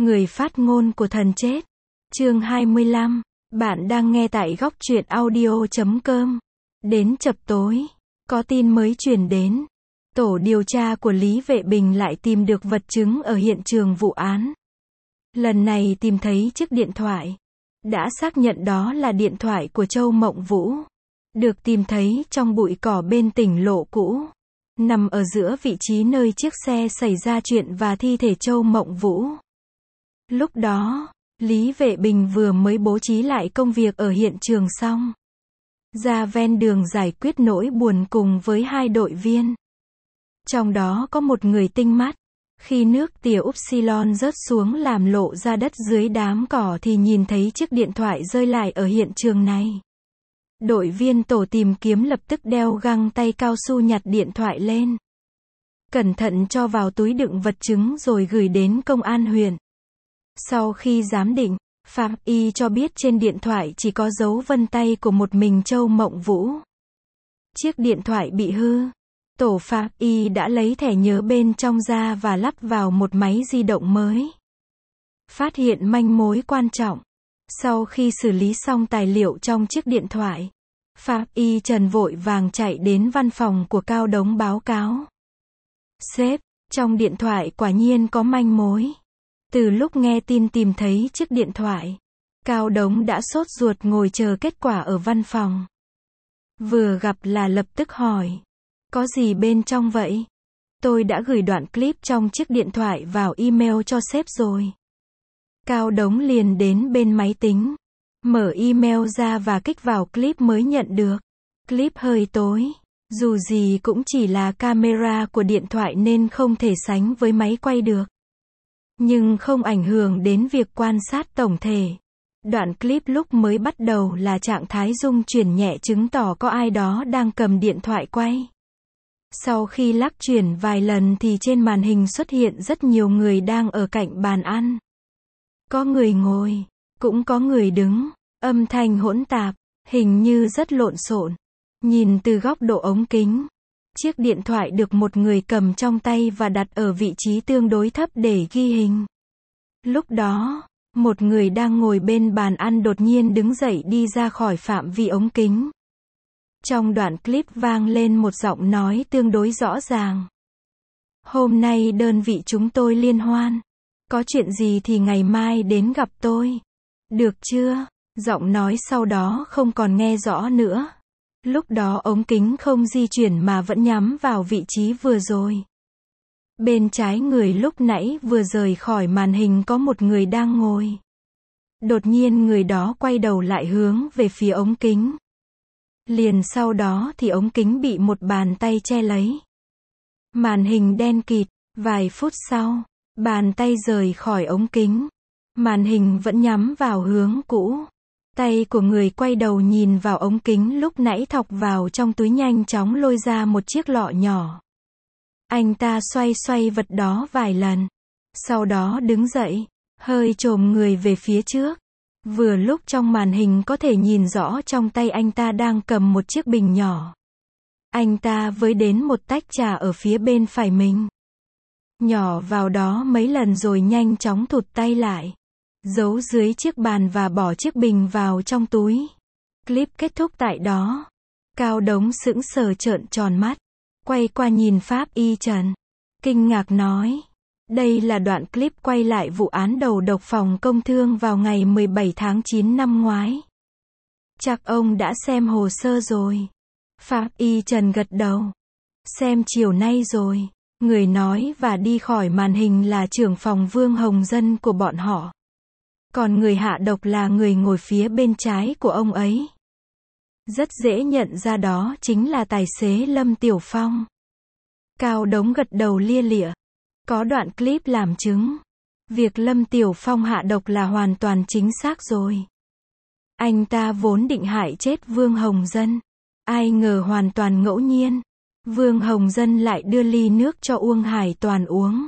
Người phát ngôn của thần chết. Chương 25. Bạn đang nghe tại góc truyện audio.com. Đến chập tối, có tin mới truyền đến. Tổ điều tra của Lý Vệ Bình lại tìm được vật chứng ở hiện trường vụ án. Lần này tìm thấy chiếc điện thoại. Đã xác nhận đó là điện thoại của Châu Mộng Vũ. Được tìm thấy trong bụi cỏ bên tỉnh lộ cũ. Nằm ở giữa vị trí nơi chiếc xe xảy ra chuyện và thi thể Châu Mộng Vũ. Lúc đó, Lý Vệ Bình vừa mới bố trí lại công việc ở hiện trường xong. Ra ven đường giải quyết nỗi buồn cùng với hai đội viên. Trong đó có một người tinh mắt. Khi nước tỉa Upsilon rớt xuống làm lộ ra đất dưới đám cỏ thì nhìn thấy chiếc điện thoại rơi lại ở hiện trường này. Đội viên tổ tìm kiếm lập tức đeo găng tay cao su nhặt điện thoại lên. Cẩn thận cho vào túi đựng vật chứng rồi gửi đến công an huyện. Sau khi giám định, pháp y cho biết trên điện thoại chỉ có dấu vân tay của một mình Châu Mộng Vũ. Chiếc điện thoại bị hư. Tổ pháp y đã lấy thẻ nhớ bên trong ra và lắp vào một máy di động mới. Phát hiện manh mối quan trọng. Sau khi xử lý xong tài liệu trong chiếc điện thoại, pháp y Trần vội vàng chạy đến văn phòng của Cao Đống báo cáo. Sếp, trong điện thoại quả nhiên có manh mối. Từ lúc nghe tin tìm thấy chiếc điện thoại, Cao Đống đã sốt ruột ngồi chờ kết quả ở văn phòng. Vừa gặp là lập tức hỏi. Có gì bên trong vậy? Tôi đã gửi đoạn clip trong chiếc điện thoại vào email cho sếp rồi. Cao Đống liền đến bên máy tính, mở email ra và kích vào clip mới nhận được. Clip hơi tối, dù gì cũng chỉ là camera của điện thoại nên không thể sánh với máy quay được. Nhưng không ảnh hưởng đến việc quan sát tổng thể. Đoạn clip lúc mới bắt đầu là trạng thái rung chuyển nhẹ chứng tỏ có ai đó đang cầm điện thoại quay. Sau khi lắc chuyển vài lần thì trên màn hình xuất hiện rất nhiều người đang ở cạnh bàn ăn. Có người ngồi, cũng có người đứng, âm thanh hỗn tạp, hình như rất lộn xộn. Nhìn từ góc độ ống kính, chiếc điện thoại được một người cầm trong tay và đặt ở vị trí tương đối thấp để ghi hình. Lúc đó, một người đang ngồi bên bàn ăn đột nhiên đứng dậy đi ra khỏi phạm vi ống kính. Trong đoạn clip vang lên một giọng nói tương đối rõ ràng. Hôm nay đơn vị chúng tôi liên hoan. Có chuyện gì thì ngày mai đến gặp tôi. Được chưa? Giọng nói sau đó không còn nghe rõ nữa. Lúc đó ống kính không di chuyển mà vẫn nhắm vào vị trí vừa rồi. Bên trái người lúc nãy vừa rời khỏi màn hình có một người đang ngồi. Đột nhiên người đó quay đầu lại hướng về phía ống kính. Liền sau đó thì ống kính bị một bàn tay che lấy. Màn hình đen kịt, vài phút sau, bàn tay rời khỏi ống kính. Màn hình vẫn nhắm vào hướng cũ. Tay của người quay đầu nhìn vào ống kính lúc nãy thọc vào trong túi nhanh chóng lôi ra một chiếc lọ nhỏ. Anh ta xoay xoay vật đó vài lần. Sau đó đứng dậy, hơi chồm người về phía trước. Vừa lúc trong màn hình có thể nhìn rõ trong tay anh ta đang cầm một chiếc bình nhỏ. Anh ta với đến một tách trà ở phía bên phải mình. Nhỏ vào đó mấy lần rồi nhanh chóng thụt tay lại. Giấu dưới chiếc bàn và bỏ chiếc bình vào trong túi. Clip kết thúc tại đó. Cao Đống sững sờ trợn tròn mắt. Quay qua nhìn pháp y Trần. Kinh ngạc nói. Đây là đoạn clip quay lại vụ án đầu độc phòng công thương vào ngày 17 tháng 9 năm ngoái. Chắc ông đã xem hồ sơ rồi. Pháp y Trần gật đầu. Xem chiều nay rồi. Người nói và đi khỏi màn hình là trưởng phòng Vương Hồng Dân của bọn họ. Còn người hạ độc là người ngồi phía bên trái của ông ấy. Rất dễ nhận ra đó chính là tài xế Lâm Tiểu Phong. Cao Đống gật đầu lia lịa. Có đoạn clip làm chứng. Việc Lâm Tiểu Phong hạ độc là hoàn toàn chính xác rồi. Anh ta vốn định hại chết Vương Hồng Dân. Ai ngờ hoàn toàn ngẫu nhiên. Vương Hồng Dân lại đưa ly nước cho Uông Hải Toàn uống.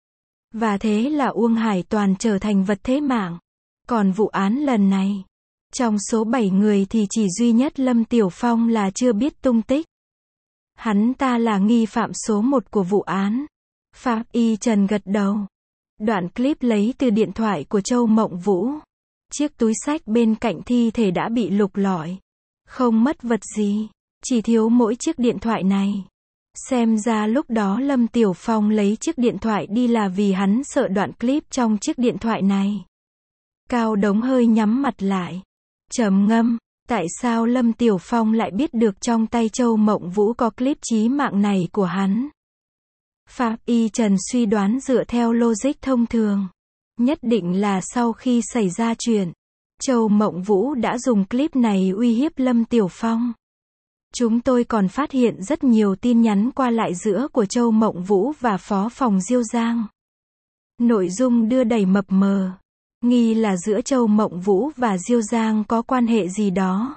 Và thế là Uông Hải Toàn trở thành vật thế mạng. Còn vụ án lần này, trong số 7 người thì chỉ duy nhất Lâm Tiểu Phong là chưa biết tung tích. Hắn ta là nghi phạm số 1 của vụ án. Pháp y Trần gật đầu. Đoạn clip lấy từ điện thoại của Châu Mộng Vũ. Chiếc túi xách bên cạnh thi thể đã bị lục lọi. Không mất vật gì, chỉ thiếu mỗi chiếc điện thoại này. Xem ra lúc đó Lâm Tiểu Phong lấy chiếc điện thoại đi là vì hắn sợ đoạn clip trong chiếc điện thoại này. Cao Đống hơi nhắm mặt lại, trầm ngâm, tại sao Lâm Tiểu Phong lại biết được trong tay Châu Mộng Vũ có clip chí mạng này của hắn? Pháp y Trần suy đoán dựa theo logic thông thường. Nhất định là sau khi xảy ra chuyện, Châu Mộng Vũ đã dùng clip này uy hiếp Lâm Tiểu Phong. Chúng tôi còn phát hiện rất nhiều tin nhắn qua lại giữa của Châu Mộng Vũ và Phó Phòng Diêu Giang. Nội dung đưa đầy mập mờ, nghi là giữa Châu Mộng Vũ và Diêu Giang có quan hệ gì đó.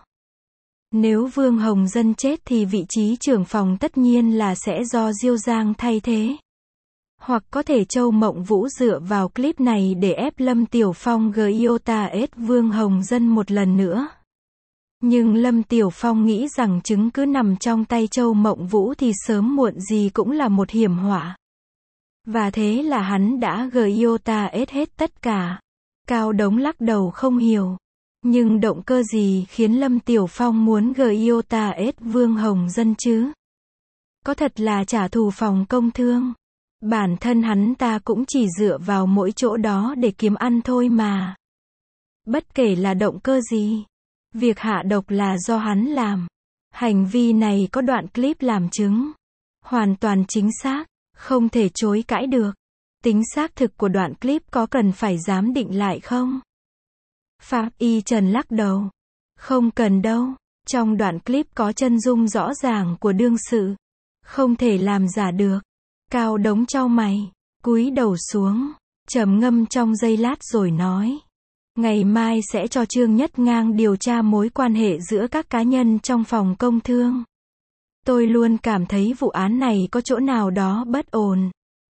Nếu Vương Hồng Dân chết thì vị trí trưởng phòng tất nhiên là sẽ do Diêu Giang thay thế. Hoặc có thể Châu Mộng Vũ dựa vào clip này để ép Lâm Tiểu Phong iota Vương Hồng Dân một lần nữa. Nhưng Lâm Tiểu Phong nghĩ rằng chứng cứ nằm trong tay Châu Mộng Vũ thì sớm muộn gì cũng là một hiểm họa. Và thế là hắn đã iota hết tất cả. Cao Đống lắc đầu không hiểu. Nhưng động cơ gì khiến Lâm Tiểu Phong muốn iota Vương Hồng Dân chứ? Có thật là trả thù phòng công thương. Bản thân hắn ta cũng chỉ dựa vào mỗi chỗ đó để kiếm ăn thôi mà. Bất kể là động cơ gì, việc hạ độc là do hắn làm. Hành vi này có đoạn clip làm chứng. Hoàn toàn chính xác, không thể chối cãi được. Tính xác thực của đoạn clip có cần phải giám định lại không? Pháp y Trần lắc đầu. Không cần đâu. Trong đoạn clip có chân dung rõ ràng của đương sự. Không thể làm giả được. Cao Đống chau mày, cúi đầu xuống, trầm ngâm trong giây lát rồi nói. Ngày mai sẽ cho Trương Nhất Ngang điều tra mối quan hệ giữa các cá nhân trong phòng công thương. Tôi luôn cảm thấy vụ án này có chỗ nào đó bất ổn.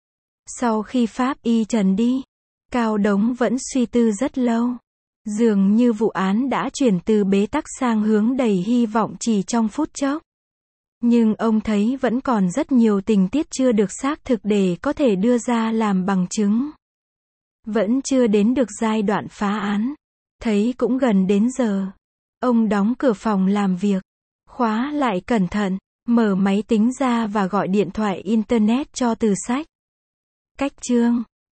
Sau khi Pháp y Trần đi, Cao Đống vẫn suy tư rất lâu. Dường như vụ án đã chuyển từ bế tắc sang hướng đầy hy vọng chỉ trong phút chốc. Nhưng ông thấy vẫn còn rất nhiều tình tiết chưa được xác thực để có thể đưa ra làm bằng chứng. Vẫn chưa đến được giai đoạn phá án. Thấy cũng gần đến giờ. Ông đóng cửa phòng làm việc, khóa lại cẩn thận, mở máy tính ra và gọi điện thoại internet cho Từ Sách. Cách chương